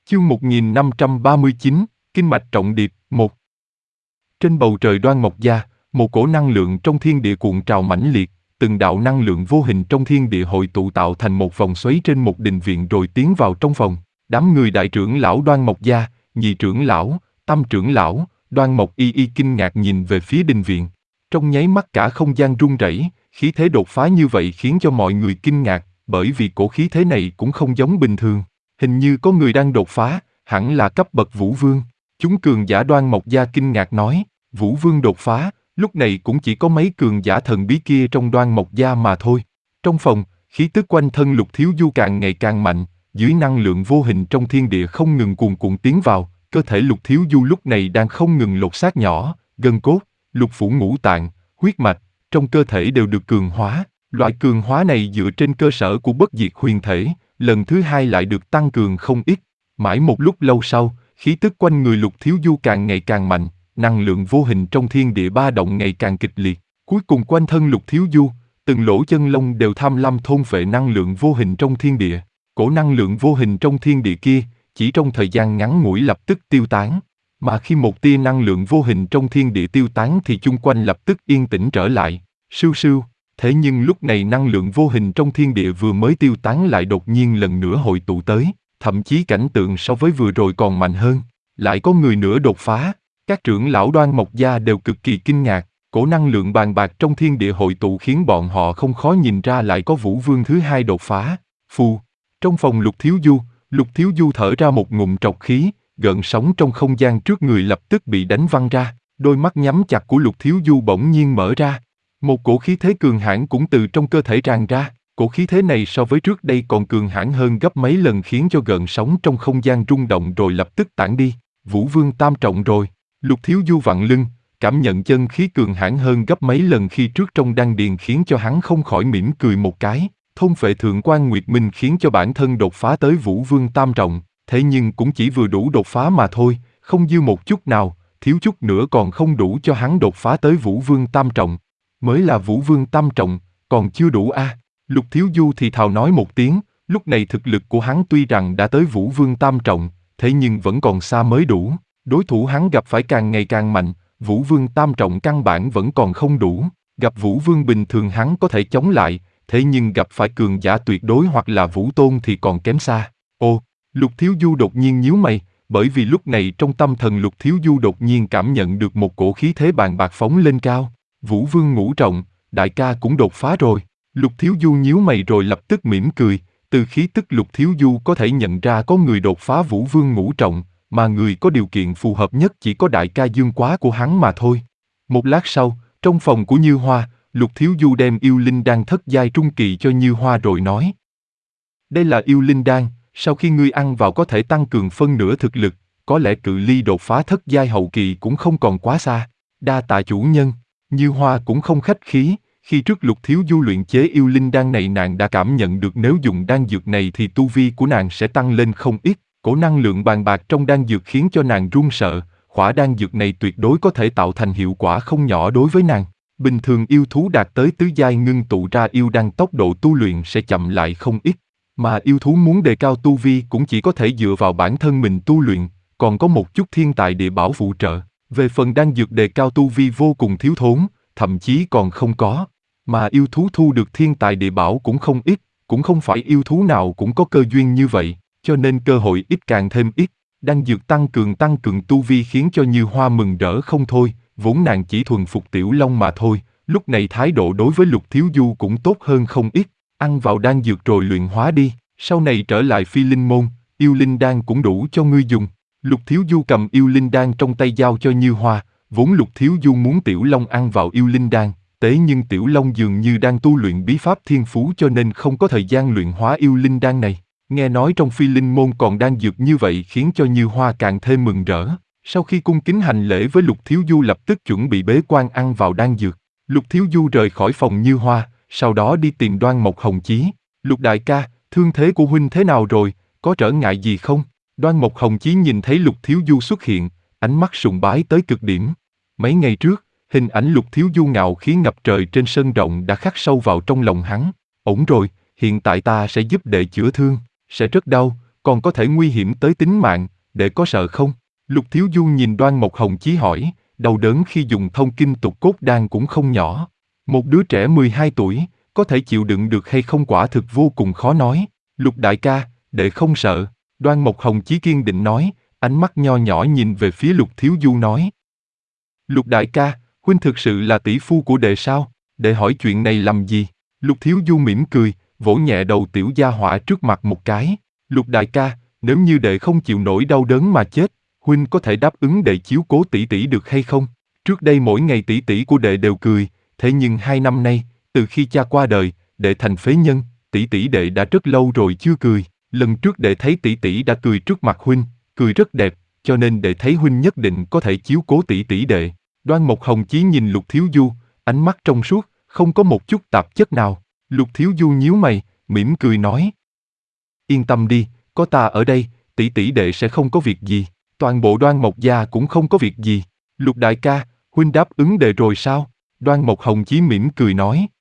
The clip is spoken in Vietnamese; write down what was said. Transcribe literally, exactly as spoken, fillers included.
Chương một nghìn năm trăm ba mươi chín, Kinh mạch trọng điệp, một. Trên bầu trời Đoan Mộc Gia, một cổ năng lượng trong thiên địa cuộn trào mãnh liệt, từng đạo năng lượng vô hình trong thiên địa hội tụ tạo thành một vòng xoáy trên một đình viện rồi tiến vào trong phòng. Đám người đại trưởng lão Đoan Mộc Gia, nhị trưởng lão, tam trưởng lão, Đoan Mộc Y Y kinh ngạc nhìn về phía đình viện. Trong nháy mắt cả không gian rung rẩy, khí thế đột phá như vậy khiến cho mọi người kinh ngạc, bởi vì cổ khí thế này cũng không giống bình thường. Hình như có người đang đột phá, hẳn là cấp bậc Vũ Vương. Chúng cường giả Đoan Mộc Gia kinh ngạc nói, Vũ Vương đột phá, lúc này cũng chỉ có mấy cường giả thần bí kia trong Đoan Mộc Gia mà thôi. Trong phòng, khí tức quanh thân Lục Thiếu Du càng ngày càng mạnh, dưới năng lượng vô hình trong thiên địa không ngừng cuồn cuộn tiến vào, cơ thể Lục Thiếu Du lúc này đang không ngừng lột xác nhỏ, gân cốt, lục phủ ngũ tạng, huyết mạch, trong cơ thể đều được cường hóa. Loại cường hóa này dựa trên cơ sở của bất diệt huyền thể, lần thứ hai lại được tăng cường không ít. Mãi một lúc lâu sau, khí tức quanh người Lục Thiếu Du càng ngày càng mạnh, năng lượng vô hình trong thiên địa ba động ngày càng kịch liệt. Cuối cùng quanh thân Lục Thiếu Du, từng lỗ chân lông đều tham lam thôn phệ năng lượng vô hình trong thiên địa. Cổ năng lượng vô hình trong thiên địa kia, chỉ trong thời gian ngắn ngủi lập tức tiêu tán. Mà khi một tia năng lượng vô hình trong thiên địa tiêu tán thì chung quanh lập tức yên tĩnh trở lại. Sưu sưu. Thế nhưng lúc này năng lượng vô hình trong thiên địa vừa mới tiêu tán lại đột nhiên lần nữa hội tụ tới, thậm chí cảnh tượng so với vừa rồi còn mạnh hơn. Lại có người nữa đột phá. Các trưởng lão Đoan Mộc Gia đều cực kỳ kinh ngạc, cổ năng lượng bàn bạc trong thiên địa hội tụ khiến bọn họ không khó nhìn ra lại có Vũ Vương thứ hai đột phá. Phù. Trong phòng Lục Thiếu Du, Lục Thiếu Du thở ra một ngụm trọc khí, gợn sóng trong không gian trước người lập tức bị đánh văng ra, đôi mắt nhắm chặt của Lục Thiếu Du bỗng nhiên mở ra. Một cổ khí thế cường hãn cũng từ trong cơ thể tràn ra, cổ khí thế này so với trước đây còn cường hãn hơn gấp mấy lần khiến cho gợn sóng trong không gian rung động rồi lập tức tản đi. Vũ Vương tam trọng rồi. Lục Thiếu Du vặn lưng, cảm nhận chân khí cường hãn hơn gấp mấy lần khi trước trong đan điền khiến cho hắn không khỏi mỉm cười một cái. Thôn phệ thượng quan Nguyệt Minh khiến cho bản thân đột phá tới Vũ Vương tam trọng, thế nhưng cũng chỉ vừa đủ đột phá mà thôi, không dư một chút nào, thiếu chút nữa còn không đủ cho hắn đột phá tới Vũ Vương tam trọng. Mới là Vũ Vương tam trọng, còn chưa đủ a. À. Lục Thiếu Du thì thào nói một tiếng, lúc này thực lực của hắn tuy rằng đã tới Vũ Vương tam trọng, thế nhưng vẫn còn xa mới đủ. Đối thủ hắn gặp phải càng ngày càng mạnh, Vũ Vương tam trọng căn bản vẫn còn không đủ. Gặp Vũ Vương bình thường hắn có thể chống lại, thế nhưng gặp phải cường giả tuyệt đối hoặc là Vũ Tôn thì còn kém xa. Ô, Lục Thiếu Du đột nhiên nhíu mày, bởi vì lúc này trong tâm thần Lục Thiếu Du đột nhiên cảm nhận được một cổ khí thế bàn bạc phóng lên cao. Vũ Vương ngũ trọng, đại ca cũng đột phá rồi. Lục Thiếu Du nhíu mày rồi lập tức mỉm cười, từ khí tức Lục Thiếu Du có thể nhận ra có người đột phá Vũ Vương ngũ trọng, mà người có điều kiện phù hợp nhất chỉ có đại ca Dương Quá của hắn mà thôi. Một lát sau, trong phòng của Như Hoa, Lục Thiếu Du đem yêu linh đan thất giai trung kỳ cho Như Hoa rồi nói. Đây là yêu linh đan, sau khi ngươi ăn vào có thể tăng cường phân nửa thực lực, có lẽ cự ly đột phá thất giai hậu kỳ cũng không còn quá xa. Đa tạ chủ nhân. Như Hoa cũng không khách khí, khi trước Lục Thiếu Du luyện chế yêu linh đan này nàng đã cảm nhận được nếu dùng đan dược này thì tu vi của nàng sẽ tăng lên không ít. Cổ năng lượng bàn bạc trong đan dược khiến cho nàng run sợ, khỏa đan dược này tuyệt đối có thể tạo thành hiệu quả không nhỏ đối với nàng. Bình thường yêu thú đạt tới tứ giai ngưng tụ ra yêu đan tốc độ tu luyện sẽ chậm lại không ít, mà yêu thú muốn đề cao tu vi cũng chỉ có thể dựa vào bản thân mình tu luyện, còn có một chút thiên tài địa bảo phụ trợ. Về phần đan dược đề cao tu vi vô cùng thiếu thốn, thậm chí còn không có, mà yêu thú thu được thiên tài địa bảo cũng không ít, cũng không phải yêu thú nào cũng có cơ duyên như vậy. Cho nên cơ hội ít càng thêm ít, đan dược tăng cường tăng cường tu vi khiến cho Như Hoa mừng rỡ không thôi, vốn nàng chỉ thuần phục Tiểu Long mà thôi, lúc này thái độ đối với Lục Thiếu Du cũng tốt hơn không ít, ăn vào đan dược rồi luyện hóa đi, sau này trở lại Phi Linh Môn, yêu linh đan cũng đủ cho ngươi dùng. Lục Thiếu Du cầm yêu linh đan trong tay giao cho Như Hoa, vốn Lục Thiếu Du muốn Tiểu Long ăn vào yêu linh đan, tế nhưng Tiểu Long dường như đang tu luyện bí pháp thiên phú cho nên không có thời gian luyện hóa yêu linh đan này. Nghe nói trong Phi Linh Môn còn đan dược như vậy khiến cho Như Hoa càng thêm mừng rỡ. Sau khi cung kính hành lễ với Lục Thiếu Du lập tức chuẩn bị bế quan ăn vào đan dược. Lục Thiếu Du rời khỏi phòng Như Hoa, sau đó đi tìm Đoan Mộc Hồng Chí. Lục đại ca, thương thế của huynh thế nào rồi, có trở ngại gì không? Đoan Mộc Hồng Chí nhìn thấy Lục Thiếu Du xuất hiện, ánh mắt sùng bái tới cực điểm. Mấy ngày trước, hình ảnh Lục Thiếu Du ngạo khí ngập trời trên sân rộng đã khắc sâu vào trong lòng hắn. Ổn rồi, hiện tại ta sẽ giúp đệ chữa thương. Sẽ rất đau, còn có thể nguy hiểm tới tính mạng, đệ có sợ không? Lục Thiếu Du nhìn Đoan Mộc Hồng Chí hỏi, đau đớn khi dùng thông kinh tục cốt đan cũng không nhỏ. Một đứa trẻ mười hai tuổi, có thể chịu đựng được hay không quả thực vô cùng khó nói. Lục đại ca, đệ không sợ. Đoan Mộc Hồng Chí kiên định nói, ánh mắt nho nhỏ nhìn về phía Lục Thiếu Du nói. Lục đại ca, huynh thực sự là tỷ phu của đệ sao? Đệ hỏi chuyện này làm gì? Lục Thiếu Du mỉm cười, vỗ nhẹ đầu tiểu gia hỏa trước mặt một cái. Lục đại ca, nếu như đệ không chịu nổi đau đớn mà chết, huynh có thể đáp ứng đệ chiếu cố tỷ tỷ được hay không? Trước đây mỗi ngày tỷ tỷ của đệ đều cười, thế nhưng hai năm nay, từ khi cha qua đời, đệ thành phế nhân, tỷ tỷ đệ đã rất lâu rồi chưa cười. Lần trước đệ thấy tỷ tỷ đã cười trước mặt huynh, cười rất đẹp, cho nên đệ thấy huynh nhất định có thể chiếu cố tỷ tỷ đệ. Đoan Mộc Hồng Chí nhìn Lục Thiếu Du, ánh mắt trong suốt, không có một chút tạp chất nào. Lục Thiếu Du nhíu mày, mỉm cười nói. Yên tâm đi, có ta ở đây, tỷ tỷ đệ sẽ không có việc gì, toàn bộ Đoan Mộc gia cũng không có việc gì. Lục đại ca, huynh đáp ứng đệ rồi sao? Đoan Mộc Hồng Chí mỉm cười nói.